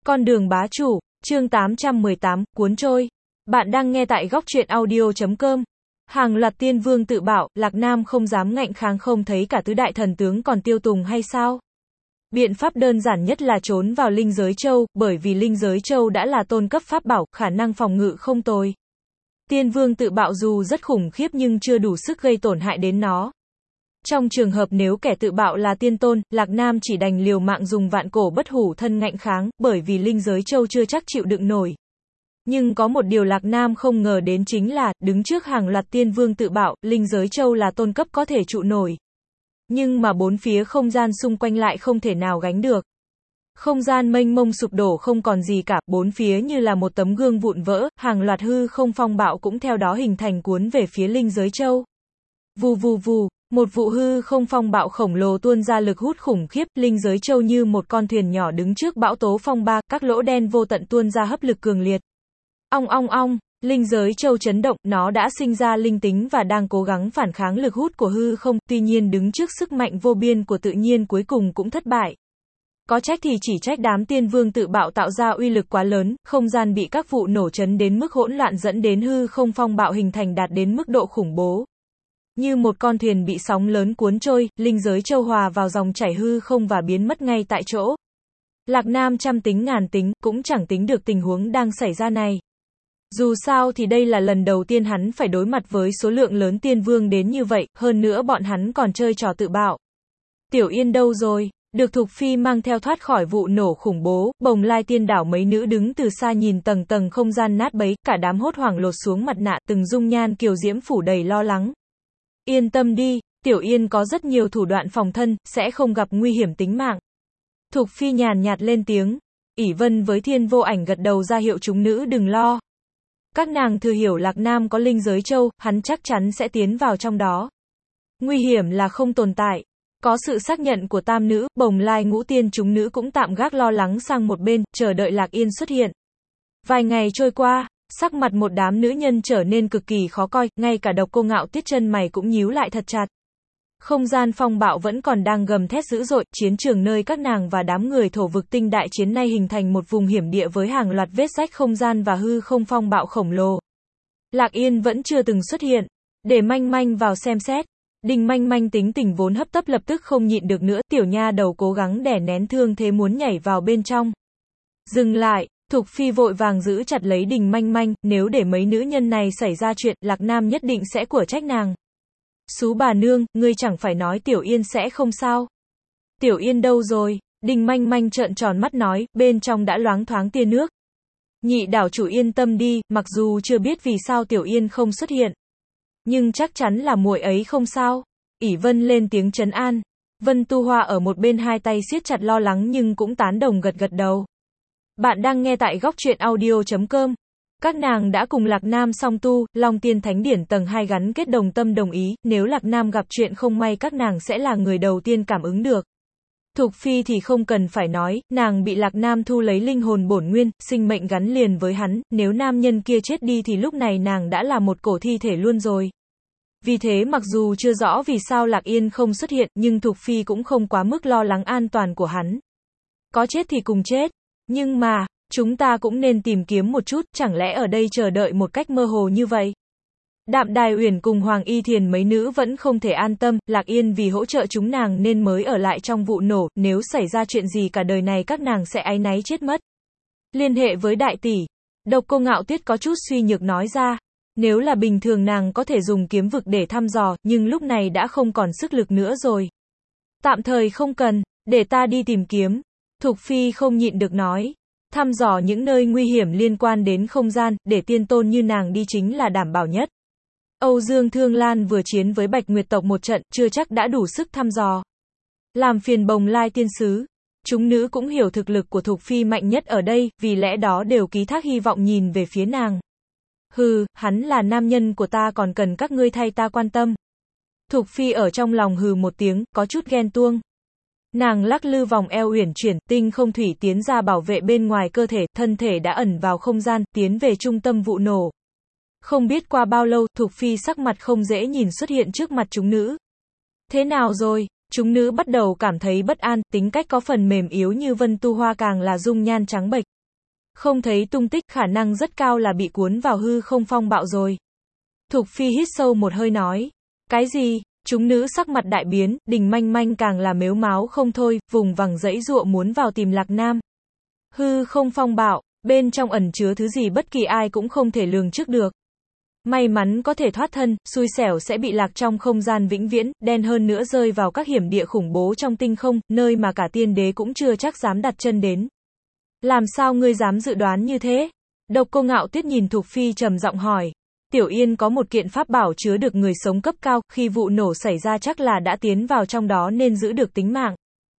Con đường bá chủ, chương 818, cuốn trôi. Bạn đang nghe tại góc truyện audio.com. Hàng loạt tiên vương tự bảo, Lạc Nam không dám ngạnh kháng, không thấy cả tứ đại thần tướng còn tiêu tùng hay sao? Biện pháp đơn giản nhất là trốn vào linh giới châu, bởi vì linh giới châu đã là tôn cấp pháp bảo, khả năng phòng ngự không tồi. Tiên vương tự bạo dù rất khủng khiếp nhưng chưa đủ sức gây tổn hại đến nó. Trong trường hợp nếu kẻ tự bạo là tiên tôn, Lạc Nam chỉ đành liều mạng dùng vạn cổ bất hủ thân ngạnh kháng, bởi vì linh giới châu chưa chắc chịu đựng nổi. Nhưng có một điều Lạc Nam không ngờ đến chính là, đứng trước hàng loạt tiên vương tự bạo, linh giới châu là tôn cấp có thể trụ nổi. Nhưng mà bốn phía không gian xung quanh lại không thể nào gánh được. Không gian mênh mông sụp đổ không còn gì cả, bốn phía như là một tấm gương vụn vỡ, hàng loạt hư không phong bạo cũng theo đó hình thành cuốn về phía linh giới châu. Vù vù vù, một vụ hư không phong bạo khổng lồ tuôn ra lực hút khủng khiếp, linh giới châu như một con thuyền nhỏ đứng trước bão tố phong ba, các lỗ đen vô tận tuôn ra hấp lực cường liệt. Ong ong ong, linh giới châu chấn động, nó đã sinh ra linh tính và đang cố gắng phản kháng lực hút của hư không, tuy nhiên đứng trước sức mạnh vô biên của tự nhiên cuối cùng cũng thất bại. Có trách thì chỉ trách đám tiên vương tự bạo tạo ra uy lực quá lớn, không gian bị các vụ nổ chấn đến mức hỗn loạn dẫn đến hư không phong bạo hình thành đạt đến mức độ khủng bố. Như một con thuyền bị sóng lớn cuốn trôi, linh giới châu hòa vào dòng chảy hư không và biến mất ngay tại chỗ. Lạc Nam trăm tính ngàn tính, cũng chẳng tính được tình huống đang xảy ra này. Dù sao thì đây là lần đầu tiên hắn phải đối mặt với số lượng lớn tiên vương đến như vậy, hơn nữa bọn hắn còn chơi trò tự bạo. Tiểu Yên đâu rồi? Được Thục Phi mang theo thoát khỏi vụ nổ khủng bố, Bồng Lai tiên đảo mấy nữ đứng từ xa nhìn tầng tầng không gian nát bấy, cả đám hốt hoảng lột xuống mặt nạ, từng dung nhan kiều diễm phủ đầy lo lắng. Yên tâm đi, Tiểu Yên có rất nhiều thủ đoạn phòng thân, sẽ không gặp nguy hiểm tính mạng. Thục Phi nhàn nhạt lên tiếng. ỷ Vân với Thiên Vô Ảnh gật đầu ra hiệu chúng nữ đừng lo. Các nàng thừa hiểu Lạc Nam có linh giới châu, hắn chắc chắn sẽ tiến vào trong đó. Nguy hiểm là không tồn tại. Có sự xác nhận của tam nữ, Bồng Lai Ngũ Tiên chúng nữ cũng tạm gác lo lắng sang một bên, chờ đợi Lạc Yên xuất hiện. Vài ngày trôi qua, sắc mặt một đám nữ nhân trở nên cực kỳ khó coi, ngay cả Độc Cô Ngạo Tuyết chân mày cũng nhíu lại thật chặt. Không gian phong bạo vẫn còn đang gầm thét dữ dội, chiến trường nơi các nàng và đám người thổ vực tinh đại chiến nay hình thành một vùng hiểm địa với hàng loạt vết rách không gian và hư không phong bạo khổng lồ. Lạc Yên vẫn chưa từng xuất hiện. Để Manh Manh vào xem xét. Đình Manh Manh tính tình vốn hấp tấp lập tức không nhịn được nữa, tiểu nha đầu cố gắng đè nén thương thế muốn nhảy vào bên trong. Dừng lại. Thục Phi vội vàng giữ chặt lấy Đình Manh Manh, nếu để mấy nữ nhân này xảy ra chuyện, Lạc Nam nhất định sẽ của trách nàng. Xú bà nương, ngươi chẳng phải nói Tiểu Yên sẽ không sao? Tiểu Yên đâu rồi? Đình Manh Manh trợn tròn mắt nói, bên trong đã loáng thoáng tia nước. Nhị đảo chủ yên tâm đi, mặc dù chưa biết vì sao Tiểu Yên không xuất hiện, nhưng chắc chắn là muội ấy không sao. ỷ Vân lên tiếng trấn an. Vân Tu Hoa ở một bên hai tay siết chặt lo lắng nhưng cũng tán đồng gật gật đầu. Bạn đang nghe tại góc truyện audio.com. Các nàng đã cùng Lạc Nam song tu, Long Tiên Thánh Điển tầng 2 gắn kết đồng tâm đồng ý, nếu Lạc Nam gặp chuyện không may các nàng sẽ là người đầu tiên cảm ứng được. Thục Phi thì không cần phải nói, nàng bị Lạc Nam thu lấy linh hồn bổn nguyên, sinh mệnh gắn liền với hắn, nếu nam nhân kia chết đi thì lúc này nàng đã là một cổ thi thể luôn rồi. Vì thế mặc dù chưa rõ vì sao Lạc Yên không xuất hiện, nhưng Thục Phi cũng không quá mức lo lắng an toàn của hắn. Có chết thì cùng chết. Nhưng mà, chúng ta cũng nên tìm kiếm một chút, chẳng lẽ ở đây chờ đợi một cách mơ hồ như vậy? Đạm Đài Uyển cùng Hoàng Y Thiền mấy nữ vẫn không thể an tâm, Lạc Yên vì hỗ trợ chúng nàng nên mới ở lại trong vụ nổ, nếu xảy ra chuyện gì cả đời này các nàng sẽ áy náy chết mất. Liên hệ với đại tỷ. Độc Cô Ngạo Tuyết có chút suy nhược nói ra. Nếu là bình thường nàng có thể dùng kiếm vực để thăm dò, nhưng lúc này đã không còn sức lực nữa rồi. Tạm thời không cần, để ta đi tìm kiếm. Thục Phi không nhịn được nói. Thăm dò những nơi nguy hiểm liên quan đến không gian, để tiên tôn như nàng đi chính là đảm bảo nhất. Âu Dương Thương Lan vừa chiến với Bạch Nguyệt tộc một trận, chưa chắc đã đủ sức thăm dò. Làm phiền Bồng Lai tiên sứ. Chúng nữ cũng hiểu thực lực của Thục Phi mạnh nhất ở đây, vì lẽ đó đều ký thác hy vọng nhìn về phía nàng. Hừ, hắn là nam nhân của ta còn cần các ngươi thay ta quan tâm. Thục Phi ở trong lòng hừ một tiếng, có chút ghen tuông. Nàng lắc lư vòng eo uyển chuyển, tinh không thủy tiến ra bảo vệ bên ngoài cơ thể, thân thể đã ẩn vào không gian, tiến về trung tâm vụ nổ. Không biết qua bao lâu, Thục Phi sắc mặt không dễ nhìn xuất hiện trước mặt chúng nữ. Thế nào rồi? Chúng nữ bắt đầu cảm thấy bất an, tính cách có phần mềm yếu như Vân Tu Hoa càng là dung nhan trắng bệch. Không thấy tung tích, khả năng rất cao là bị cuốn vào hư không phong bạo rồi. Thục Phi hít sâu một hơi nói. Cái gì? Chúng nữ sắc mặt đại biến, Đình Manh Manh càng là mếu máo không thôi, vùng vằng giãy giụa muốn vào tìm Lạc Nam. Hư không phong bạo, bên trong ẩn chứa thứ gì bất kỳ ai cũng không thể lường trước được. May mắn có thể thoát thân, xui xẻo sẽ bị lạc trong không gian vĩnh viễn, đen hơn nữa rơi vào các hiểm địa khủng bố trong tinh không, nơi mà cả tiên đế cũng chưa chắc dám đặt chân đến. Làm sao ngươi dám dự đoán như thế? Độc Cô Ngạo Tuyết nhìn Thục Phi trầm giọng hỏi. Tiểu Yên có một kiện pháp bảo chứa được người sống cấp cao, khi vụ nổ xảy ra chắc là đã tiến vào trong đó nên giữ được tính mạng.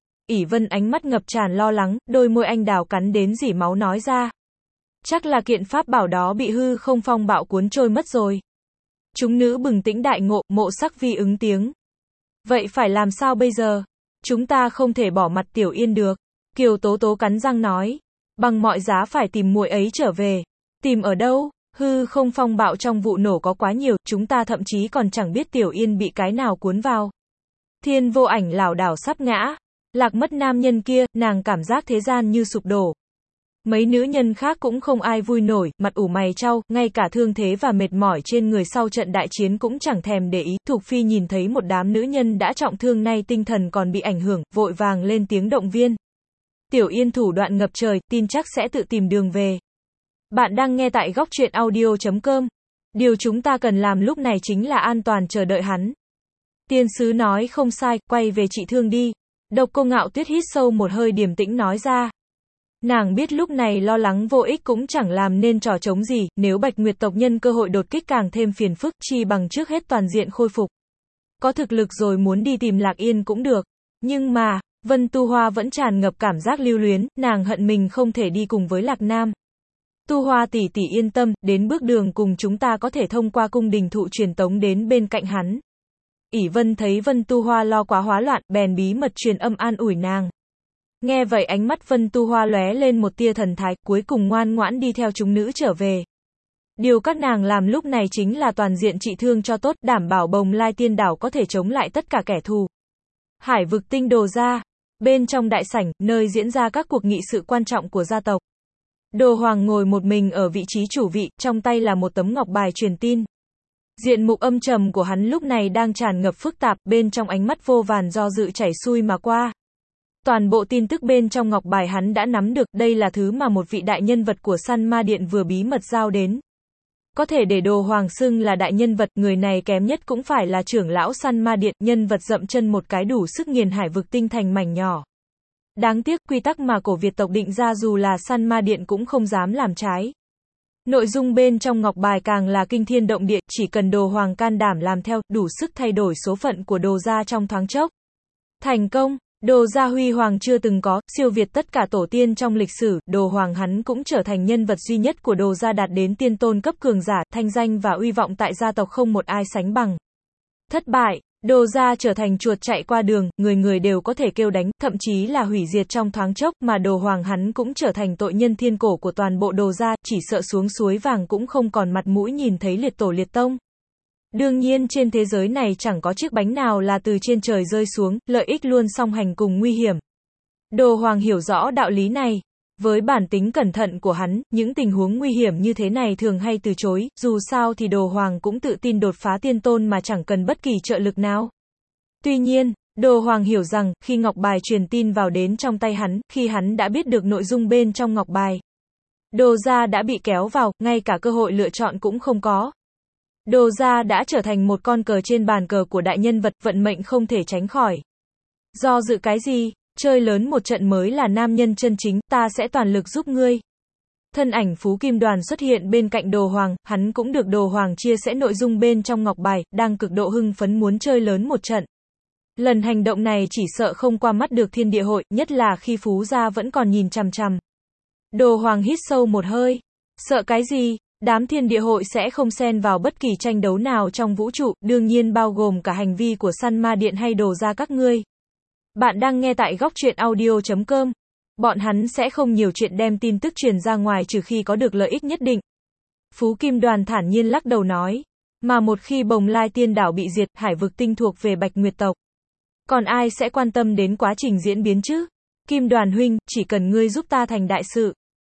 ỷ Vân ánh mắt ngập tràn lo lắng, đôi môi anh đào cắn đến rỉ máu nói ra. Chắc là kiện pháp bảo đó bị hư không phong bạo cuốn trôi mất rồi. Chúng nữ bừng tỉnh đại ngộ, Mộ Sắc Vi ứng tiếng. Vậy phải làm sao bây giờ? Chúng ta không thể bỏ mặt Tiểu Yên được. Kiều Tố Tố cắn răng nói. Bằng mọi giá phải tìm muội ấy trở về. Tìm ở đâu? Hư không phong bạo trong vụ nổ có quá nhiều, chúng ta thậm chí còn chẳng biết Tiểu Yên bị cái nào cuốn vào. Thiên Vô Ảnh lảo đảo sắp ngã. Lạc mất nam nhân kia, nàng cảm giác thế gian như sụp đổ. Mấy nữ nhân khác cũng không ai vui nổi, mặt ủ mày chau, ngay cả thương thế và mệt mỏi trên người sau trận đại chiến cũng chẳng thèm để ý. Thục Phi nhìn thấy một đám nữ nhân đã trọng thương nay tinh thần còn bị ảnh hưởng, vội vàng lên tiếng động viên. Tiểu Yên thủ đoạn ngập trời, tin chắc sẽ tự tìm đường về. Bạn đang nghe tại góc truyện audio.com. Điều chúng ta cần làm lúc này chính là an toàn chờ đợi hắn. Tiên sứ nói không sai, quay về trị thương đi. Độc Cô Ngạo Tuyết hít sâu một hơi điềm tĩnh nói ra. Nàng biết lúc này lo lắng vô ích cũng chẳng làm nên trò trống gì, nếu Bạch Nguyệt tộc nhân cơ hội đột kích càng thêm phiền phức, chi bằng trước hết toàn diện khôi phục. Có thực lực rồi muốn đi tìm Lạc Yên cũng được. Nhưng mà, Vân Tu Hoa vẫn tràn ngập cảm giác lưu luyến, nàng hận mình không thể đi cùng với Lạc Nam. Tu Hoa tỷ tỷ yên tâm, đến bước đường cùng chúng ta có thể thông qua cung đình thụ truyền tống đến bên cạnh hắn. ỷ Vân thấy Vân Tu Hoa lo quá hóa loạn, bèn bí mật truyền âm an ủi nàng. Nghe vậy ánh mắt Vân Tu Hoa lóe lên một tia thần thái, cuối cùng ngoan ngoãn đi theo chúng nữ trở về. Điều các nàng làm lúc này chính là toàn diện trị thương cho tốt, đảm bảo Bồng Lai Tiên Đảo có thể chống lại tất cả kẻ thù. Hải vực tinh đồ ra. Bên trong đại sảnh, nơi diễn ra các cuộc nghị sự quan trọng của gia tộc. Đồ Hoàng ngồi một mình ở vị trí chủ vị, trong tay là một tấm ngọc bài truyền tin. Diện mục âm trầm của hắn lúc này đang tràn ngập phức tạp, bên trong ánh mắt vô vàn do dự chảy xuôi mà qua. Toàn bộ tin tức bên trong ngọc bài hắn đã nắm được, đây là thứ mà một vị đại nhân vật của Săn Ma Điện vừa bí mật giao đến. Có thể để Đồ Hoàng xưng là đại nhân vật, người này kém nhất cũng phải là trưởng lão Săn Ma Điện, nhân vật dậm chân một cái đủ sức nghiền hải vực tinh thành mảnh nhỏ. Đáng tiếc, quy tắc mà cổ Việt tộc định ra dù là Săn Ma Điện cũng không dám làm trái. Nội dung bên trong ngọc bài càng là kinh thiên động địa, chỉ cần Đồ Hoàng can đảm làm theo, đủ sức thay đổi số phận của Đồ gia trong thoáng chốc. Thành công, Đồ gia huy hoàng chưa từng có, siêu việt tất cả tổ tiên trong lịch sử, Đồ Hoàng hắn cũng trở thành nhân vật duy nhất của Đồ gia đạt đến tiên tôn cấp cường giả, thanh danh và uy vọng tại gia tộc không một ai sánh bằng. Thất bại, Đồ gia trở thành chuột chạy qua đường, người người đều có thể kêu đánh, thậm chí là hủy diệt trong thoáng chốc, mà Đồ Hoàng hắn cũng trở thành tội nhân thiên cổ của toàn bộ Đồ gia, chỉ sợ xuống suối vàng cũng không còn mặt mũi nhìn thấy liệt tổ liệt tông. Đương nhiên trên thế giới này chẳng có chiếc bánh nào là từ trên trời rơi xuống, lợi ích luôn song hành cùng nguy hiểm. Đồ Hoàng hiểu rõ đạo lý này. Với bản tính cẩn thận của hắn, những tình huống nguy hiểm như thế này thường hay từ chối, dù sao thì Đồ Hoàng cũng tự tin đột phá tiên tôn mà chẳng cần bất kỳ trợ lực nào. Tuy nhiên, Đồ Hoàng hiểu rằng, khi ngọc bài truyền tin vào đến trong tay hắn, khi hắn đã biết được nội dung bên trong ngọc bài, Đồ gia đã bị kéo vào, ngay cả cơ hội lựa chọn cũng không có. Đồ gia đã trở thành một con cờ trên bàn cờ của đại nhân vật, vận mệnh không thể tránh khỏi. Do dự cái gì, chơi lớn một trận mới là nam nhân chân chính, ta sẽ toàn lực giúp ngươi. Thân ảnh Phú Kim Đoàn xuất hiện bên cạnh Đồ Hoàng, hắn cũng được Đồ Hoàng chia sẻ nội dung bên trong ngọc bài, đang cực độ hưng phấn muốn chơi lớn một trận. Lần hành động này chỉ sợ không qua mắt được thiên địa hội, nhất là khi Phú gia vẫn còn nhìn chằm chằm. Đồ Hoàng hít sâu một hơi. Sợ cái gì? Đám thiên địa hội sẽ không xen vào bất kỳ tranh đấu nào trong vũ trụ, đương nhiên bao gồm cả hành vi của Săn Ma Điện hay Đồ gia các ngươi. Bạn đang nghe tại góc truyện audio.com. Bọn hắn sẽ không nhiều chuyện đem tin tức truyền ra ngoài trừ khi có được lợi ích nhất định. Phú Kim Đoàn thản nhiên lắc đầu nói. Mà một khi Bồng Lai Tiên Đảo bị diệt, hải vực tinh thuộc về Bạch Nguyệt tộc. Còn ai sẽ quan tâm đến quá trình diễn biến chứ? Kim Đoàn huynh, chỉ cần ngươi giúp ta thành đại sự.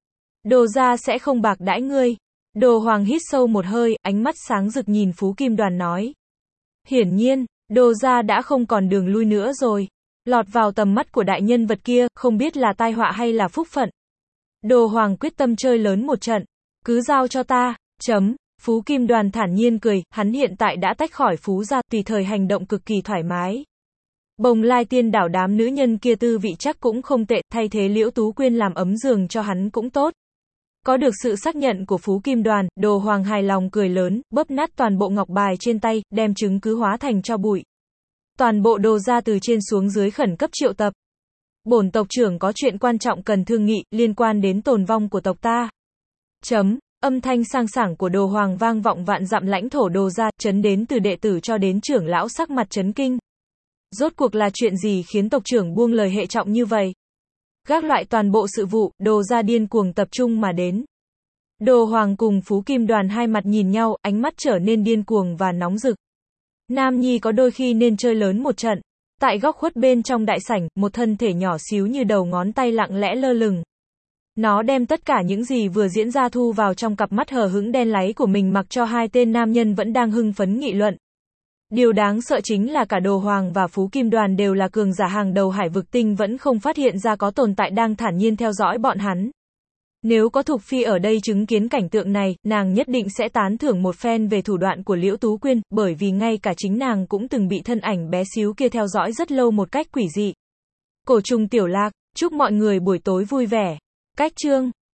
Đồ gia sẽ không bạc đãi ngươi. Đồ Hoàng hít sâu một hơi, ánh mắt sáng rực nhìn Phú Kim Đoàn nói. Hiển nhiên, Đồ gia đã không còn đường lui nữa rồi. Lọt vào tầm mắt của đại nhân vật kia, không biết là tai họa hay là phúc phận. Đồ Hoàng quyết tâm chơi lớn một trận. Cứ giao cho ta. Phú Kim Đoàn thản nhiên cười, hắn hiện tại đã tách khỏi Phú gia, tùy thời hành động cực kỳ thoải mái. Bồng Lai Tiên đảo đám nữ nhân kia tư vị chắc cũng không tệ, thay thế Liễu Tú Quyên làm ấm giường cho hắn cũng tốt. Có được sự xác nhận của Phú Kim Đoàn, Đồ Hoàng hài lòng cười lớn, bóp nát toàn bộ ngọc bài trên tay, đem chứng cứ hóa thành tro bụi. Toàn bộ Đồ gia từ trên xuống dưới khẩn cấp triệu tập. Bổn tộc trưởng có chuyện quan trọng cần thương nghị, liên quan đến tồn vong của tộc ta. Âm thanh sang sảng của Đồ Hoàng vang vọng vạn dặm lãnh thổ Đồ gia, chấn đến từ đệ tử cho đến trưởng lão sắc mặt chấn kinh. Rốt cuộc là chuyện gì khiến tộc trưởng buông lời hệ trọng như vậy? Gác loại toàn bộ sự vụ, Đồ gia điên cuồng tập trung mà đến. Đồ Hoàng cùng Phú Kim Đoàn hai mặt nhìn nhau, ánh mắt trở nên điên cuồng và nóng rực. Nam nhi có đôi khi nên chơi lớn một trận. Tại góc khuất bên trong đại sảnh, một thân thể nhỏ xíu như đầu ngón tay lặng lẽ lơ lửng. Nó đem tất cả những gì vừa diễn ra thu vào trong cặp mắt hờ hững đen láy của mình, mặc cho hai tên nam nhân vẫn đang hưng phấn nghị luận. Điều đáng sợ chính là cả Đồ Hoàng và Phú Kim Đoàn đều là cường giả hàng đầu Hải Vực Tinh vẫn không phát hiện ra có tồn tại đang thản nhiên theo dõi bọn hắn. Nếu có Thục Phi ở đây chứng kiến cảnh tượng này, nàng nhất định sẽ tán thưởng một phen về thủ đoạn của Liễu Tú Quyên, bởi vì ngay cả chính nàng cũng từng bị thân ảnh bé xíu kia theo dõi rất lâu một cách quỷ dị. Cổ trùng tiểu lạc, chúc mọi người buổi tối vui vẻ. Cách chương